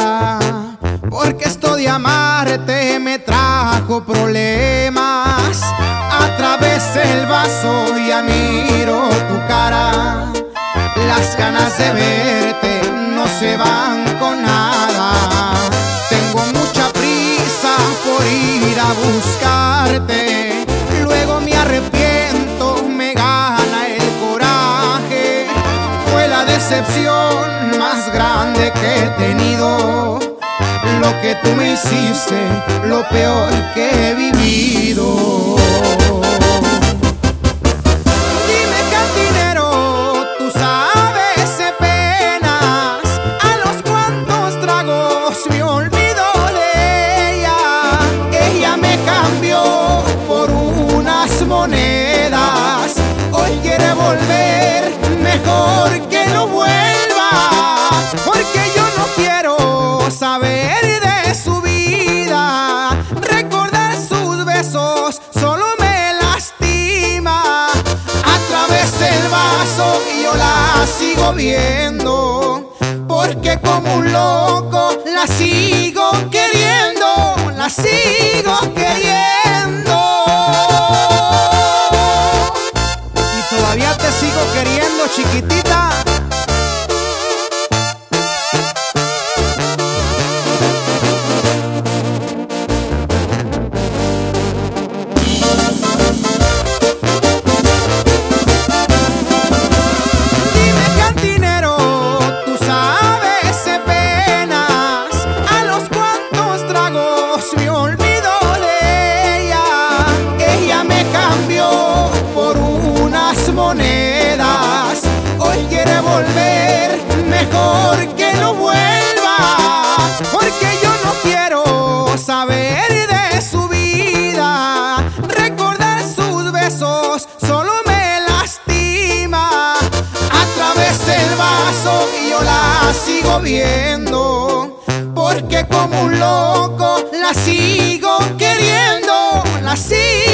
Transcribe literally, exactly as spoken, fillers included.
cara, porque esto de amarte me trajo problemas. A través del vaso ya miro tu cara, las ganas de verte no se van con nada. Tengo mucha prisa por ir a buscarte, luego me arrepiento, me gana el coraje. Fue la decepción más grande que he tenido, lo que tú me hiciste, lo peor que he vivido. Dime, cantinero, tú sabes de penas, a los cuantos tragos me olvido de ella. Ella me cambió por unas monedas, hoy quiere volver, mejor que no vuelva, porque yo no quiero saber de su vida. Recordar sus besos solo me lastima. A través del vaso yo la sigo viendo, porque como un loco la sigo queriendo, la sigo queriendo. Y todavía te sigo queriendo, chiquitita. Monedas, hoy quiere volver, mejor que no vuelva, porque yo no quiero saber de su vida. Recordar sus besos solo me lastima. A través del vaso yo la sigo viendo, porque como un loco la sigo queriendo, la sigo